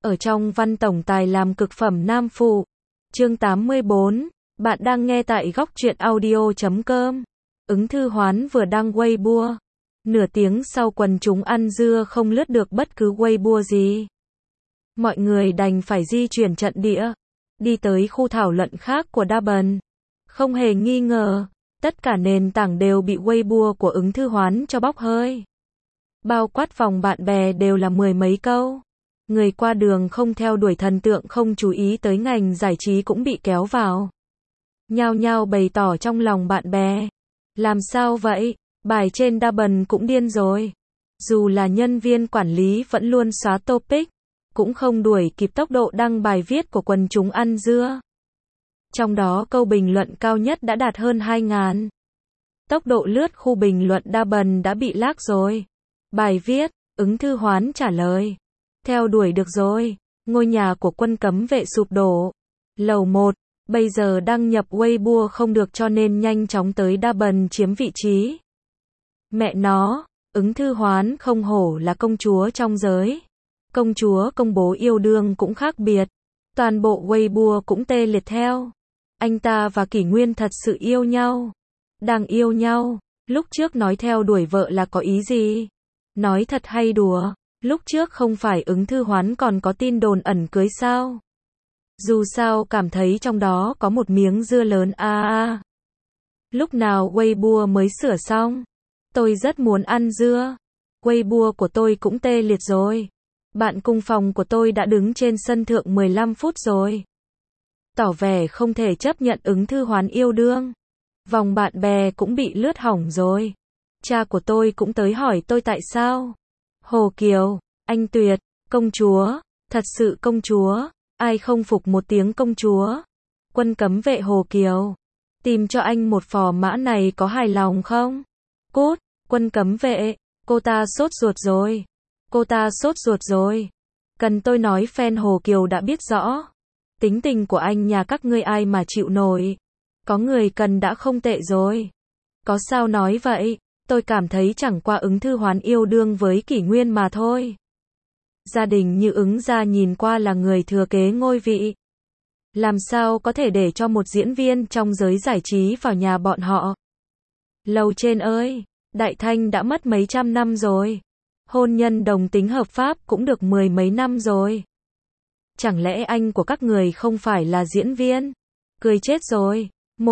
Ở trong văn tổng tài làm cực phẩm nam phụ. Chương 84, bạn đang nghe tại góc truyện audio.com. Ứng Thư Hoán vừa đăng Weibo. Nửa tiếng sau quần chúng ăn dưa không lướt được bất cứ Weibo gì. Mọi người đành phải di chuyển trận địa, đi tới khu thảo luận khác của Double. Không hề nghi ngờ, tất cả nền tảng đều bị Weibo của Ứng Thư Hoán cho bốc hơi. Bao quát vòng bạn bè đều là mười mấy câu. Người qua đường không theo đuổi thần tượng không chú ý tới ngành giải trí cũng bị kéo vào. Nhao nhao bày tỏ trong lòng bạn bè. Làm sao vậy? Bài trên Double cũng điên rồi. Dù là nhân viên quản lý vẫn luôn xóa topic, cũng không đuổi kịp tốc độ đăng bài viết của quần chúng ăn dưa. Trong đó câu bình luận cao nhất đã đạt hơn 2.000. Tốc độ lướt khu bình luận Double đã bị lag rồi. Bài viết, Ứng Thư Hoán trả lời. Theo đuổi được rồi, ngôi nhà của quân cấm vệ sụp đổ. Lầu 1, bây giờ đăng nhập Weibo không được cho nên nhanh chóng tới Double chiếm vị trí. Mẹ nó, Ứng Thư Hoán không hổ là công chúa trong giới. Công chúa công bố yêu đương cũng khác biệt. Toàn bộ Weibo cũng tê liệt theo. Anh ta và Kỷ Nguyên thật sự yêu nhau. Đang yêu nhau, lúc trước nói theo đuổi vợ là có ý gì? Nói thật hay đùa? Lúc trước không phải Ứng Thư Hoán còn có tin đồn ẩn cưới sao? Dù sao cảm thấy trong đó có một miếng dưa lớn Lúc nào Weibo mới sửa xong? Tôi rất muốn ăn dưa. Weibo của tôi cũng tê liệt rồi. Bạn cùng phòng của tôi đã đứng trên sân thượng 15 phút rồi. Tỏ vẻ không thể chấp nhận Ứng Thư Hoán yêu đương. Vòng bạn bè cũng bị lướt hỏng rồi. Cha của tôi cũng tới hỏi tôi tại sao. Hồ Kiều, anh tuyệt, công chúa, thật sự công chúa, ai không phục một tiếng công chúa. Quân cấm vệ Hồ Kiều, tìm cho anh một phò mã này có hài lòng không? Cút, quân cấm vệ, cô ta sốt ruột rồi. Cô ta sốt ruột rồi. Cần tôi nói fan Hồ Kiều đã biết rõ. Tính tình của anh nhà các ngươi ai mà chịu nổi. Có người cần đã không tệ rồi. Có sao nói vậy? Tôi cảm thấy chẳng qua Ứng Thư Hoán yêu đương với Kỷ Nguyên mà thôi. Gia đình như Ứng gia nhìn qua là người thừa kế ngôi vị. Làm sao có thể để cho một diễn viên trong giới giải trí vào nhà bọn họ? Lầu trên ơi, Đại Thanh đã mất mấy trăm năm rồi. Hôn nhân đồng tính hợp pháp cũng được mười mấy năm rồi. Chẳng lẽ anh của các người không phải là diễn viên? Cười chết rồi.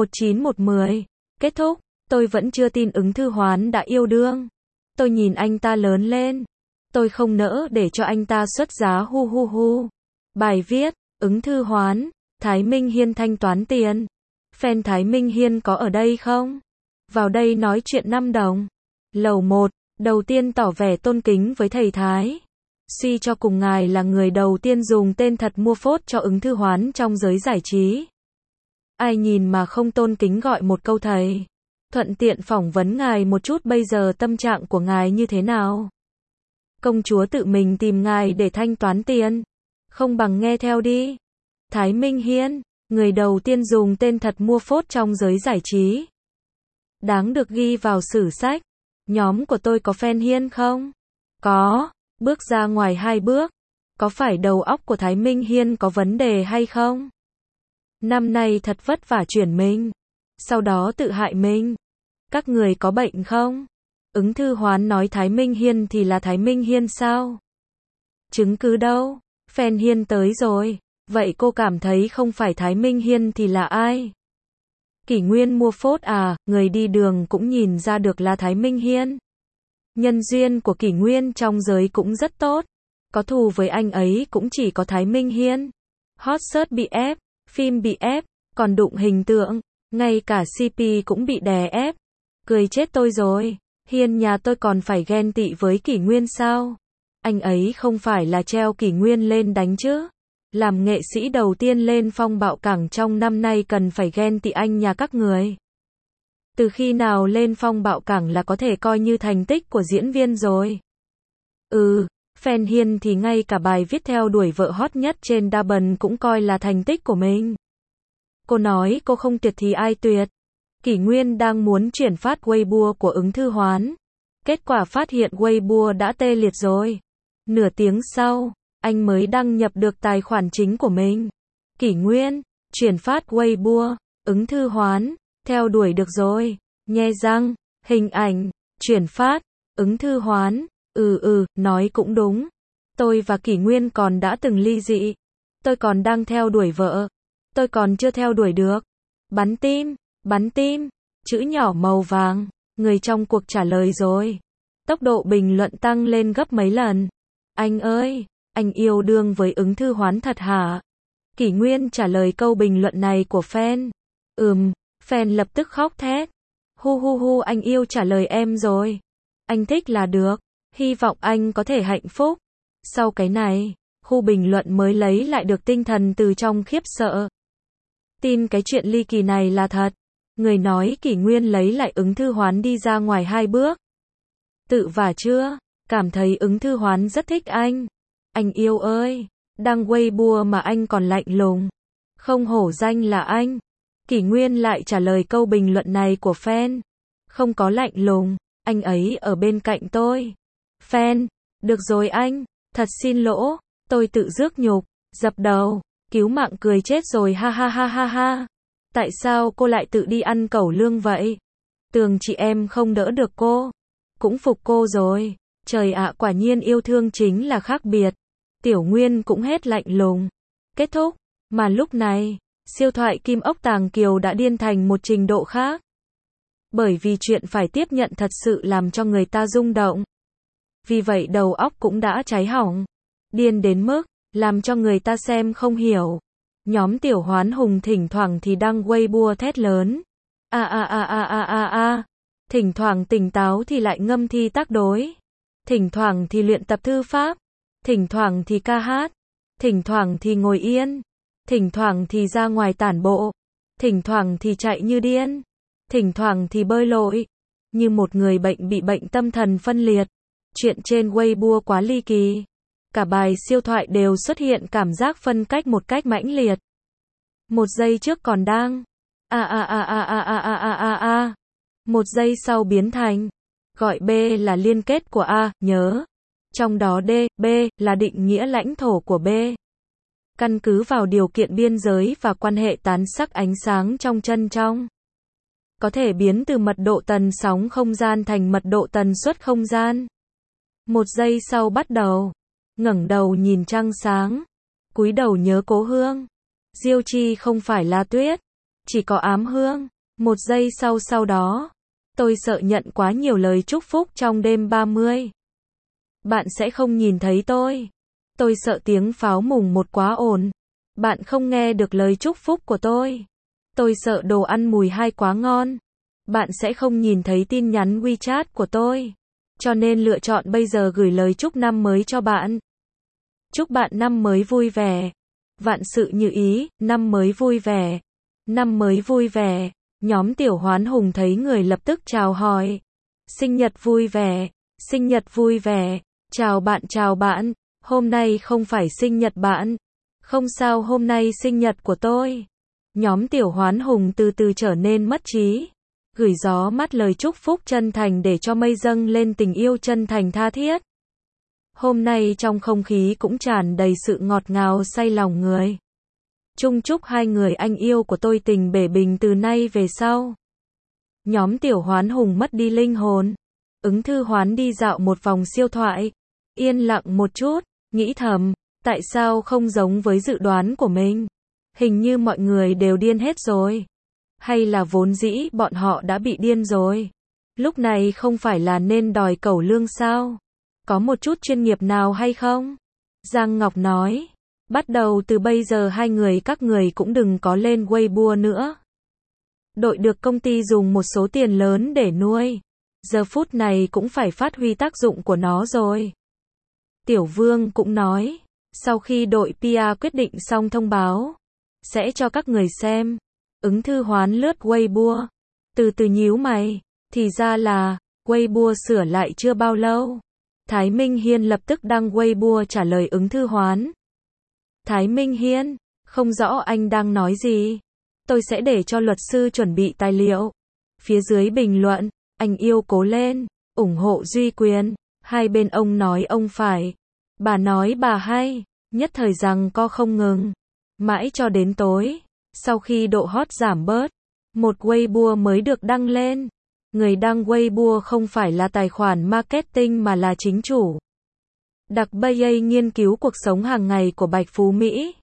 19110. Kết thúc. Tôi vẫn chưa tin Ứng Thư Hoán đã yêu đương. Tôi nhìn anh ta lớn lên. Tôi không nỡ để cho anh ta xuất giá hu hu hu. Bài viết, Ứng Thư Hoán, Thái Minh Hiên thanh toán tiền. Fan Thái Minh Hiên có ở đây không? Vào đây nói chuyện 5 đồng. Lầu 1, đầu tiên tỏ vẻ tôn kính với thầy Thái. Suy cho cùng ngài là người đầu tiên dùng tên thật mua phốt cho Ứng Thư Hoán trong giới giải trí. Ai nhìn mà không tôn kính gọi một câu thầy. Thuận tiện phỏng vấn ngài một chút bây giờ tâm trạng của ngài như thế nào? Công chúa tự mình tìm ngài để thanh toán tiền. Không bằng nghe theo đi. Thái Minh Hiên, người đầu tiên dùng tên thật mua phốt trong giới giải trí. Đáng được ghi vào sử sách. Nhóm của tôi có fan Hiên không? Có. Bước ra ngoài 2 bước. Có phải đầu óc của Thái Minh Hiên có vấn đề hay không? Năm nay thật vất vả chuyển mình. Sau đó tự hại mình. Các người có bệnh không? Ứng Thư Hoán nói Thái Minh Hiên thì là Thái Minh Hiên sao? Chứng cứ đâu? Fan Hiên tới rồi. Vậy cô cảm thấy không phải Thái Minh Hiên thì là ai? Kỷ Nguyên mua phốt à, người đi đường cũng nhìn ra được là Thái Minh Hiên. Nhân duyên của Kỷ Nguyên trong giới cũng rất tốt. Có thù với anh ấy cũng chỉ có Thái Minh Hiên. Hot search bị ép, phim bị ép, còn đụng hình tượng, ngay cả CP cũng bị đè ép. Cười chết tôi rồi. Hiên nhà tôi còn phải ghen tị với Kỷ Nguyên sao? Anh ấy không phải là treo Kỷ Nguyên lên đánh chứ? Làm nghệ sĩ đầu tiên lên phong bạo cảng trong năm nay cần phải ghen tị anh nhà các người. Từ khi nào lên phong bạo cảng là có thể coi như thành tích của diễn viên rồi? Fan Hiên thì ngay cả bài viết theo đuổi vợ hot nhất trên Double cũng coi là thành tích của mình. Cô nói cô không tuyệt thì ai tuyệt? Kỷ Nguyên đang muốn chuyển phát Weibo của Ứng Thư Hoán. Kết quả phát hiện Weibo đã tê liệt rồi. Nửa tiếng sau, anh mới đăng nhập được tài khoản chính của mình. Kỷ Nguyên, chuyển phát Weibo, ứng thư hoán, theo đuổi được rồi, nhe răng, hình ảnh, chuyển phát, ứng thư hoán, nói cũng đúng. Tôi và Kỷ Nguyên còn đã từng ly dị. Tôi còn đang theo đuổi vợ. Tôi còn chưa theo đuổi được. Bắn tim, chữ nhỏ màu vàng, người trong cuộc trả lời rồi. Tốc độ bình luận tăng lên gấp mấy lần. Anh ơi, anh yêu đương với ứng thư hoán thật hả? Kỷ Nguyên trả lời câu bình luận này của fan. Fan lập tức khóc thét. Hu, anh yêu trả lời em rồi. Anh thích là được. Hy vọng anh có thể hạnh phúc. Sau cái này, khu bình luận mới lấy lại được tinh thần từ trong khiếp sợ. Tin cái chuyện ly kỳ này là thật. Người nói Kỷ Nguyên lấy lại ứng thư hoán đi ra ngoài 2 bước. Tự vả chưa? Cảm thấy ứng thư hoán rất thích anh. Anh yêu ơi, đăng Weibo mà anh còn lạnh lùng. Không hổ danh là anh. Kỷ Nguyên lại trả lời câu bình luận này của fan. Không có lạnh lùng, anh ấy ở bên cạnh tôi. Fan, được rồi anh, thật xin lỗi, tôi tự rước nhục, dập đầu, cứu mạng cười chết rồi ha ha ha ha ha. Tại sao cô lại tự đi ăn cẩu lương vậy? Tưởng chị em không đỡ được cô. Cũng phục cô rồi. Trời ạ, quả nhiên yêu thương chính là khác biệt. Tiểu Nguyên cũng hết lạnh lùng. Kết thúc. Mà lúc này, siêu thoại Kim Ốc Tàng Kiều đã điên thành một trình độ khác. Bởi vì chuyện phải tiếp nhận thật sự làm cho người ta rung động. Vì vậy đầu óc cũng đã cháy hỏng. Điên đến mức, làm cho người ta xem không hiểu. Nhóm Tiểu Hoán Hùng thỉnh thoảng thì đăng Weibo thét lớn. Thỉnh thoảng tỉnh táo thì lại ngâm thi tác đối. Thỉnh thoảng thì luyện tập thư pháp. Thỉnh thoảng thì ca hát. Thỉnh thoảng thì ngồi yên. Thỉnh thoảng thì ra ngoài tản bộ. Thỉnh thoảng thì chạy như điên. Thỉnh thoảng thì bơi lội. Như một người bệnh bị bệnh tâm thần phân liệt. Chuyện trên Weibo quá ly kỳ. Cả bài siêu thoại đều xuất hiện cảm giác phân cách một cách mãnh liệt. Một giây trước còn đang. Một giây sau biến thành. Gọi B là liên kết của A, nhớ. Trong đó D, B, là định nghĩa lãnh thổ của B. Căn cứ vào điều kiện biên giới và quan hệ tán sắc ánh sáng trong chân trong. Có thể biến từ mật độ tần sóng không gian thành mật độ tần suất không gian. Một giây sau bắt đầu. Ngẩng đầu nhìn trăng sáng. Cúi đầu nhớ cố hương. Diêu chi không phải là tuyết. Chỉ có ám hương. Một giây sau đó. Tôi sợ nhận quá nhiều lời chúc phúc trong đêm 30. Bạn sẽ không nhìn thấy tôi. Tôi sợ tiếng pháo mùng 1 quá ồn. Bạn không nghe được lời chúc phúc của tôi. Tôi sợ đồ ăn mùi 2 quá ngon. Bạn sẽ không nhìn thấy tin nhắn WeChat của tôi. Cho nên lựa chọn bây giờ gửi lời chúc năm mới cho bạn. Chúc bạn năm mới vui vẻ. Vạn sự như ý, năm mới vui vẻ. Năm mới vui vẻ. Nhóm Tiểu Hoán Hùng thấy người lập tức chào hỏi. Sinh nhật vui vẻ. Sinh nhật vui vẻ. Chào bạn. Hôm nay không phải sinh nhật bạn. Không sao, hôm nay sinh nhật của tôi. Nhóm Tiểu Hoán Hùng từ từ trở nên mất trí. Gửi gió mắt lời chúc phúc chân thành để cho mây dâng lên tình yêu chân thành tha thiết. Hôm nay trong không khí cũng tràn đầy sự ngọt ngào say lòng người. Chung chúc hai người anh yêu của tôi tình bể bình từ nay về sau. Nhóm Tiểu Hoán Hùng mất đi linh hồn. Ứng thư hoán đi dạo một vòng siêu thoại. Yên lặng một chút, nghĩ thầm, tại sao không giống với dự đoán của mình? Hình như mọi người đều điên hết rồi. Hay là vốn dĩ bọn họ đã bị điên rồi? Lúc này không phải là nên đòi cẩu lương sao? Có một chút chuyên nghiệp nào hay không? Giang Ngọc nói, bắt đầu từ bây giờ các người cũng đừng có lên Weibo nữa. Đội được công ty dùng một số tiền lớn để nuôi. Giờ phút này cũng phải phát huy tác dụng của nó rồi. Tiểu Vương cũng nói, sau khi đội PR quyết định xong thông báo, sẽ cho các người xem. Ứng thư hoán lướt Weibo. Từ từ nhíu mày, thì ra là, Weibo sửa lại chưa bao lâu. Thái Minh Hiên lập tức đăng Weibo trả lời ứng thư hoán. Thái Minh Hiên, không rõ anh đang nói gì. Tôi sẽ để cho luật sư chuẩn bị tài liệu. Phía dưới bình luận, anh yêu cố lên, ủng hộ Duy Quyền. Hai bên ông nói ông phải, bà nói bà hay. Nhất thời giằng co không ngừng. Mãi cho đến tối, sau khi độ hot giảm bớt, một Weibo mới được đăng lên. Người đăng Weibo không phải là tài khoản marketing mà là chính chủ. Đặc BA nghiên cứu cuộc sống hàng ngày của Bạch Phú Mỹ.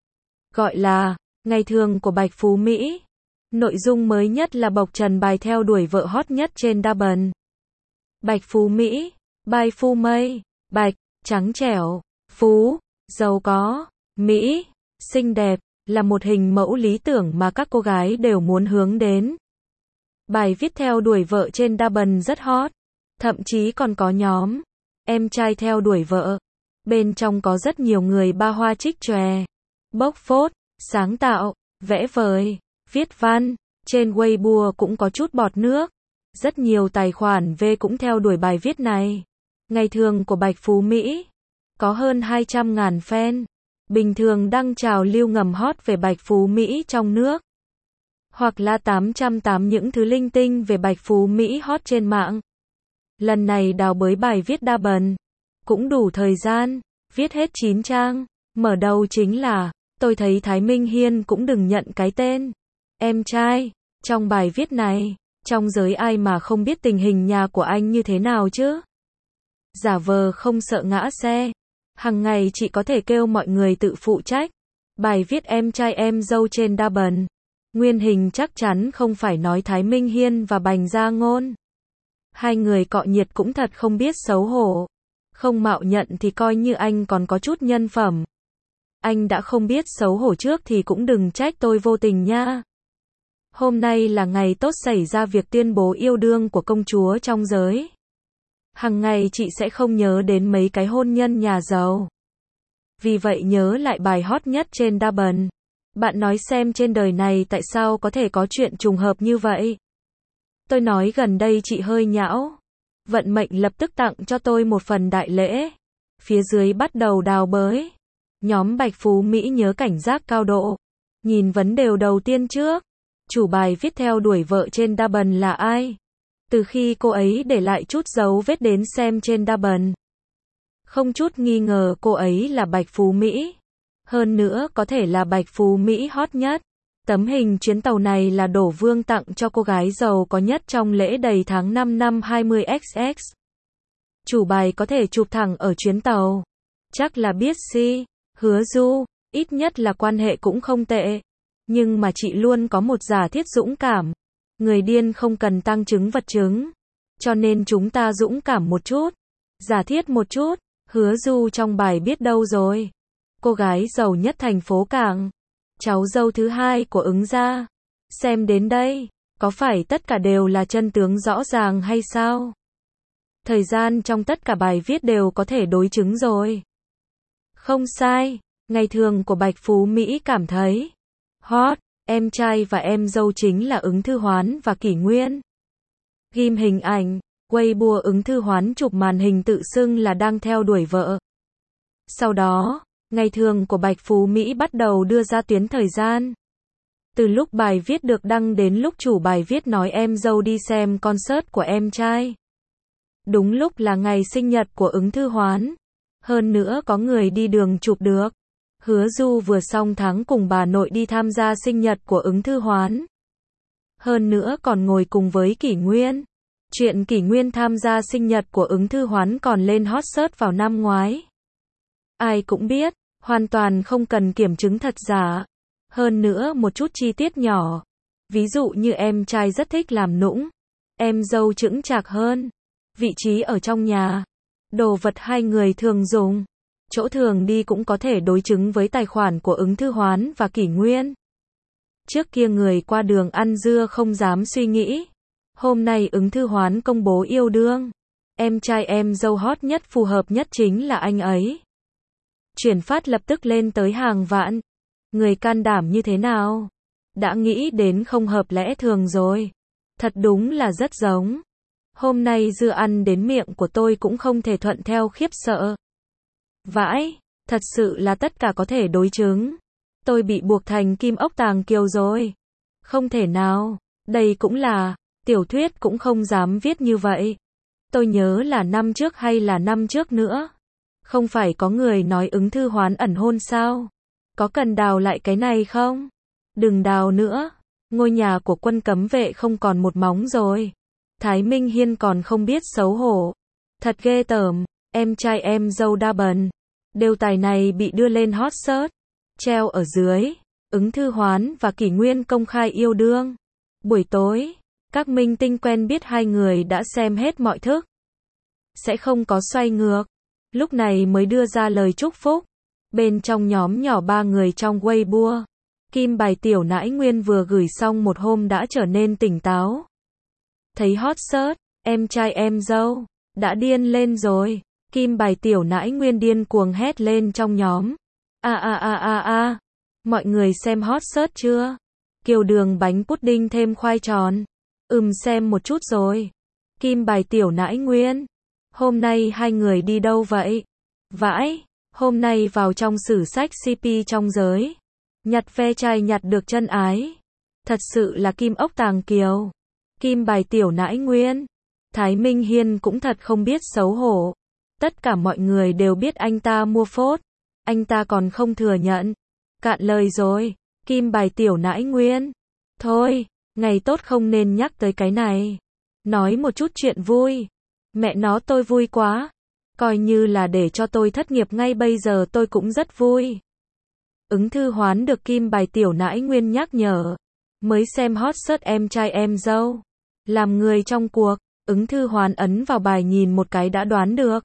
Gọi là ngày thường của Bạch Phú Mỹ. Nội dung mới nhất là bộc trần bài theo đuổi vợ hot nhất trên Double. Bạch Phú Mỹ, by Phu Mây. Bạch, trắng trẻo, Phú, giàu có, Mỹ, xinh đẹp, là một hình mẫu lý tưởng mà các cô gái đều muốn hướng đến. Bài viết theo đuổi vợ trên Double rất hot. Thậm chí còn có nhóm em trai theo đuổi vợ. Bên trong có rất nhiều người ba hoa trích chòe, bốc phốt, sáng tạo, vẽ vời, viết văn. Trên Weibo cũng có chút bọt nước. Rất nhiều tài khoản V cũng theo đuổi bài viết này. Ngày thường của Bạch Phú Mỹ có hơn 200.000 fan. Bình thường đăng trào lưu ngầm hot về Bạch Phú Mỹ trong nước. Hoặc là 808 những thứ linh tinh về Bạch Phú Mỹ hot trên mạng. Lần này đào bới bài viết Double. Cũng đủ thời gian, viết hết 9 trang. Mở đầu chính là, tôi thấy Thái Minh Hiên cũng đừng nhận cái tên em trai. Trong bài viết này, trong giới ai mà không biết tình hình nhà của anh như thế nào chứ? Giả vờ không sợ ngã xe. Hằng ngày chị có thể kêu mọi người tự phụ trách. Bài viết em trai em dâu trên Double. Nguyên hình chắc chắn không phải nói Thái Minh Hiên và Bành Gia Ngôn. Hai người cọ nhiệt cũng thật không biết xấu hổ. Không mạo nhận thì coi như anh còn có chút nhân phẩm. Anh đã không biết xấu hổ trước thì cũng đừng trách tôi vô tình nha. Hôm nay là ngày tốt xảy ra việc tuyên bố yêu đương của công chúa trong giới. Hằng ngày chị sẽ không nhớ đến mấy cái hôn nhân nhà giàu. Vì vậy nhớ lại bài hot nhất trên Double. Bạn nói xem trên đời này tại sao có thể có chuyện trùng hợp như vậy? Tôi nói gần đây chị hơi nhão. Vận mệnh lập tức tặng cho tôi một phần đại lễ. Phía dưới bắt đầu đào bới. Nhóm Bạch Phú Mỹ nhớ cảnh giác cao độ. Nhìn vấn đề đầu tiên trước. Chủ bài viết theo đuổi vợ trên Double là ai? Từ khi cô ấy để lại chút dấu vết đến xem trên Double. Không chút nghi ngờ cô ấy là Bạch Phú Mỹ. Hơn nữa có thể là Bạch Phú Mỹ hot nhất. Tấm hình chuyến tàu này là Đổ Vương tặng cho cô gái giàu có nhất trong lễ đầy tháng 5 năm 20XX. Chủ bài có thể chụp thẳng ở chuyến tàu. Chắc là biết si, Hứa Du, ít nhất là quan hệ cũng không tệ. Nhưng mà chị luôn có một giả thiết dũng cảm. Người điên không cần tăng chứng vật chứng. Cho nên chúng ta dũng cảm một chút. Giả thiết một chút. Hứa Du trong bài biết đâu rồi. Cô gái giàu nhất thành phố Cảng. Cháu dâu thứ hai của Ứng Gia. Xem đến đây, có phải tất cả đều là chân tướng rõ ràng hay sao? Thời gian trong tất cả bài viết đều có thể đối chứng rồi. Không sai, ngày thường của Bạch Phú Mỹ cảm thấy hot, em trai và em dâu chính là Ứng Thư Hoán và Kỷ Nguyên. Ghim hình ảnh, Weibo Ứng Thư Hoán chụp màn hình tự xưng là đang theo đuổi vợ. Sau đó, ngày thường của Bạch Phú Mỹ bắt đầu đưa ra tuyến thời gian. Từ lúc bài viết được đăng đến lúc chủ bài viết nói em dâu đi xem concert của em trai. Đúng lúc là ngày sinh nhật của Ứng Thư Hoán. Hơn nữa có người đi đường chụp được. Hứa Du vừa xong tháng cùng bà nội đi tham gia sinh nhật của Ứng Thư Hoán. Hơn nữa còn ngồi cùng với Kỷ Nguyên. Chuyện Kỷ Nguyên tham gia sinh nhật của Ứng Thư Hoán còn lên hot search vào năm ngoái. Ai cũng biết, hoàn toàn không cần kiểm chứng thật giả. Hơn nữa một chút chi tiết nhỏ. Ví dụ như em trai rất thích làm nũng. Em dâu chững chạc hơn. Vị trí ở trong nhà. Đồ vật hai người thường dùng. Chỗ thường đi cũng có thể đối chứng với tài khoản của Ứng Thư Hoán và Kỷ Nguyên. Trước kia người qua đường ăn dưa không dám suy nghĩ. Hôm nay Ứng Thư Hoán công bố yêu đương. Em trai em dâu hot nhất phù hợp nhất chính là anh ấy. Chuyển phát lập tức lên tới hàng vạn. Người can đảm như thế nào? Đã nghĩ đến không hợp lẽ thường rồi. Thật đúng là rất giống. Hôm nay dưa ăn đến miệng của tôi cũng không thể thuận theo khiếp sợ. Vãi, thật sự là tất cả có thể đối chứng. Tôi bị buộc thành kim ốc tàng kiều rồi. Không thể nào, đây cũng là, tiểu thuyết cũng không dám viết như vậy. Tôi nhớ là năm trước hay là năm trước nữa. Không phải có người nói Ứng Thư Hoán ẩn hôn sao? Có cần đào lại cái này không? Đừng đào nữa. Ngôi nhà của Quân cấm vệ không còn một móng rồi. Thái Minh Hiên còn không biết xấu hổ. Thật ghê tởm, em trai em dâu đa bần. Đề tài này bị đưa lên hot search. Treo ở dưới. Ứng Thư Hoán và Kỷ Nguyên công khai yêu đương. Buổi tối, các minh tinh quen biết hai người đã xem hết mọi thức. Sẽ không có xoay ngược. Lúc này mới đưa ra lời chúc phúc. Bên trong nhóm nhỏ 3 người trong Weibo, Kim bài tiểu nãi Nguyên vừa gửi xong một hôm đã trở nên tỉnh táo. Thấy hot search, em trai em dâu, đã điên lên rồi. Kim bài tiểu nãi Nguyên điên cuồng hét lên trong nhóm. Mọi người xem hot search chưa? Kiều đường bánh pudding thêm khoai tròn. Xem một chút rồi. Kim bài tiểu nãi Nguyên. Hôm nay hai người đi đâu vậy? Vãi, hôm nay vào trong sử sách CP trong giới. Nhặt ve chai nhặt được chân ái. Thật sự là kim ốc tàng kiều. Kim bài tiểu nãi Nguyên. Thái Minh Hiên cũng thật không biết xấu hổ. Tất cả mọi người đều biết anh ta mua phốt. Anh ta còn không thừa nhận. Cạn lời rồi. Kim bài tiểu nãi Nguyên. Thôi, ngày tốt không nên nhắc tới cái này. Nói một chút chuyện vui. Mẹ nó tôi vui quá. Coi như là để cho tôi thất nghiệp ngay bây giờ tôi cũng rất vui. Ứng Thư Hoán được Kim bài tiểu nãi Nguyên nhắc nhở. Mới xem hot search em trai em dâu. Làm người trong cuộc, Ứng Thư Hoán ấn vào bài nhìn một cái đã đoán được.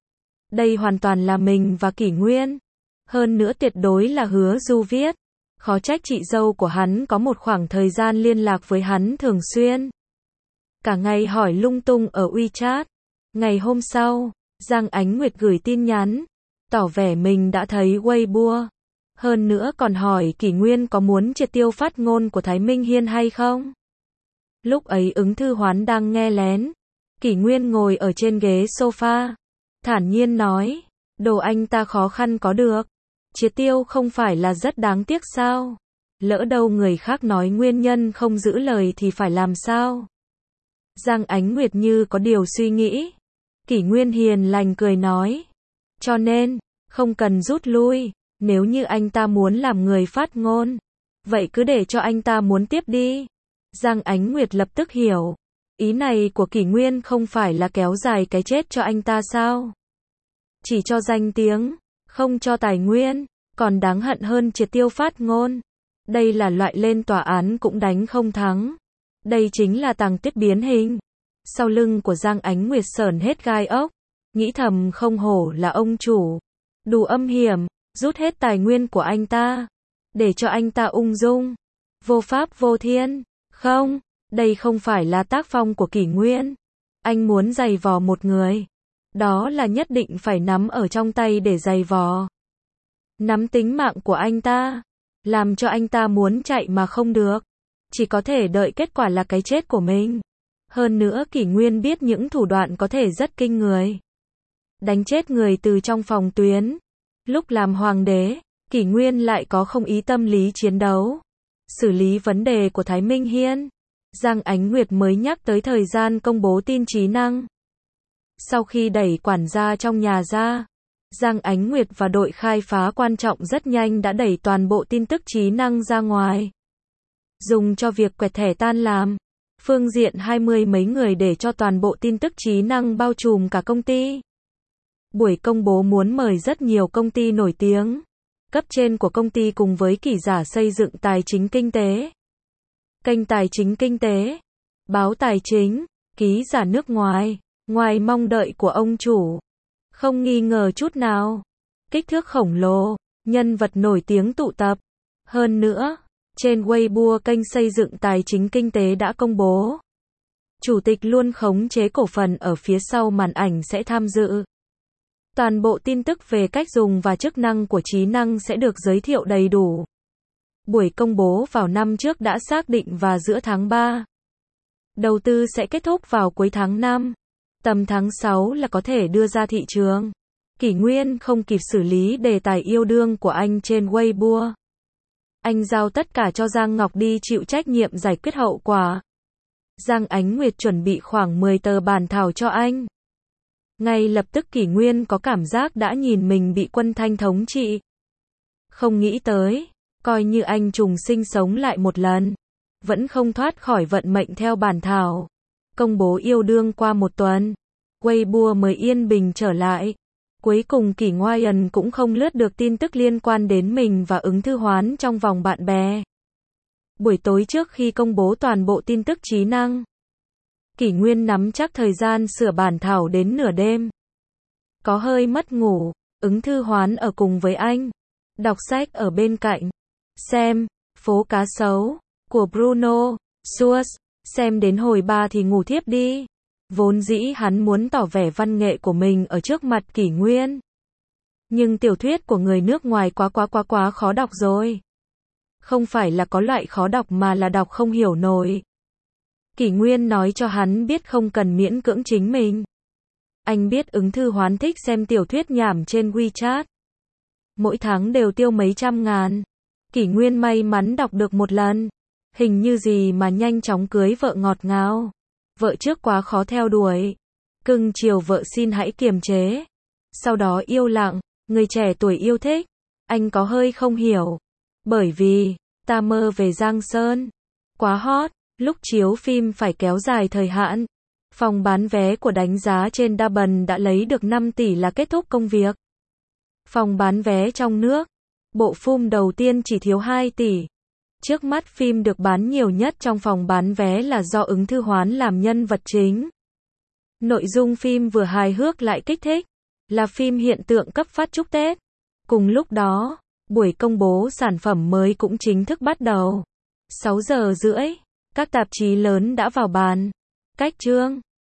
Đây hoàn toàn là mình và Kỷ Nguyên. Hơn nữa tuyệt đối là Hứa Du viết. Khó trách chị dâu của hắn có một khoảng thời gian liên lạc với hắn thường xuyên. Cả ngày hỏi lung tung ở WeChat. Ngày hôm sau, Giang Ánh Nguyệt gửi tin nhắn, tỏ vẻ mình đã thấy Weibo. Hơn nữa còn hỏi Kỷ Nguyên có muốn triệt tiêu phát ngôn của Thái Minh Hiên hay không. Lúc ấy Ứng Thư Hoán đang nghe lén. Kỷ Nguyên ngồi ở trên ghế sofa. Thản nhiên nói, đồ anh ta khó khăn có được. Triệt tiêu không phải là rất đáng tiếc sao? Lỡ đâu người khác nói nguyên nhân không giữ lời thì phải làm sao? Giang Ánh Nguyệt như có điều suy nghĩ. Kỷ Nguyên hiền lành cười nói. Cho nên, không cần rút lui. Nếu như anh ta muốn làm người phát ngôn, vậy cứ để cho anh ta muốn tiếp đi. Giang Ánh Nguyệt lập tức hiểu. Ý này của Kỷ Nguyên không phải là kéo dài cái chết cho anh ta sao? Chỉ cho danh tiếng, không cho tài nguyên, còn đáng hận hơn triệt tiêu phát ngôn. Đây là loại lên tòa án cũng đánh không thắng. Đây chính là Tàng Tuyết biến hình. Sau lưng của Giang Ánh Nguyệt sởn hết gai ốc. Nghĩ thầm không hổ là ông chủ. Đủ âm hiểm, rút hết tài nguyên của anh ta. Để cho anh ta ung dung. Vô pháp vô thiên. Không, đây không phải là tác phong của Kỷ Nguyên. Anh muốn giày vò một người. Đó là nhất định phải nắm ở trong tay để giày vò. Nắm tính mạng của anh ta. Làm cho anh ta muốn chạy mà không được. Chỉ có thể đợi kết quả là cái chết của mình. Hơn nữa Kỷ Nguyên biết những thủ đoạn có thể rất kinh người. Đánh chết người từ trong phòng tuyến. Lúc làm hoàng đế, Kỷ Nguyên lại có không ý tâm lý chiến đấu. Xử lý vấn đề của Thái Minh Hiên. Giang Ánh Nguyệt mới nhắc tới thời gian công bố tin trí năng. Sau khi đẩy quản gia trong nhà ra, Giang Ánh Nguyệt và đội khai phá quan trọng rất nhanh đã đẩy toàn bộ tin tức trí năng ra ngoài. Dùng cho việc quẹt thẻ tan làm. Phương diện 20 mấy người để cho toàn bộ tin tức trí năng bao trùm cả công ty. Buổi công bố muốn mời rất nhiều công ty nổi tiếng. Cấp trên của công ty cùng với kỷ giả xây dựng tài chính kinh tế. Kênh tài chính kinh tế. Báo tài chính. Ký giả nước ngoài. Ngoài mong đợi của ông chủ. Không nghi ngờ chút nào. Kích thước khổng lồ. Nhân vật nổi tiếng tụ tập. Hơn nữa, trên Weibo kênh xây dựng tài chính kinh tế đã công bố. Chủ tịch luôn khống chế cổ phần ở phía sau màn ảnh sẽ tham dự. Toàn bộ tin tức về cách dùng và chức năng của trí năng sẽ được giới thiệu đầy đủ. Buổi công bố vào năm trước đã xác định vào giữa tháng 3. Đầu tư sẽ kết thúc vào cuối tháng 5. Tầm tháng 6 là có thể đưa ra thị trường. Kỷ Nguyên không kịp xử lý đề tài yêu đương của anh trên Weibo. Anh giao tất cả cho Giang Ngọc đi chịu trách nhiệm giải quyết hậu quả. Giang Ánh Nguyệt chuẩn bị khoảng 10 tờ bản thảo cho anh. Ngay lập tức Kỷ Nguyên có cảm giác đã nhìn mình bị Quân Thanh thống trị. Không nghĩ tới, coi như anh trùng sinh sống lại một lần, vẫn không thoát khỏi vận mệnh theo bản thảo. Công bố yêu đương qua một tuần, Weibo mới yên bình trở lại. Cuối cùng Kỷ Nguyên cũng không lướt được tin tức liên quan đến mình và Ứng Thư Hoán trong vòng bạn bè. Buổi tối trước khi công bố toàn bộ tin tức trí năng, Kỷ Nguyên nắm chắc thời gian sửa bản thảo đến nửa đêm. Có hơi mất ngủ, Ứng Thư Hoán ở cùng với anh, đọc sách ở bên cạnh, xem Phố Cá Sấu của Bruno Suars, xem đến hồi 3 thì ngủ thiếp đi. Vốn dĩ hắn muốn tỏ vẻ văn nghệ của mình ở trước mặt Kỷ Nguyên. Nhưng tiểu thuyết của người nước ngoài quá khó đọc rồi. Không phải là có loại khó đọc mà là đọc không hiểu nổi. Kỷ Nguyên nói cho hắn biết không cần miễn cưỡng chính mình. Anh biết Ứng Thư Hoán thích xem tiểu thuyết nhảm trên WeChat. Mỗi tháng đều tiêu mấy trăm ngàn. Kỷ Nguyên may mắn đọc được một lần. Hình như gì mà nhanh chóng cưới vợ ngọt ngào. Vợ trước quá khó theo đuổi. Cưng chiều vợ xin hãy kiềm chế. Sau đó yêu lặng, người trẻ tuổi yêu thích. Anh có hơi không hiểu. Bởi vì, ta mơ về Giang Sơn. Quá hot, lúc chiếu phim phải kéo dài thời hạn. Phòng bán vé của đánh giá trên Douban đã lấy được 5 tỷ là kết thúc công việc. Phòng bán vé trong nước, bộ phim đầu tiên chỉ thiếu 2 tỷ. Trước mắt phim được bán nhiều nhất trong phòng bán vé là do Ứng Thư Hoán làm nhân vật chính. Nội dung phim vừa hài hước lại kích thích, là phim hiện tượng cấp phát chúc Tết. Cùng lúc đó, buổi công bố sản phẩm mới cũng chính thức bắt đầu. 6 giờ rưỡi, các tạp chí lớn đã vào bàn. Cách chương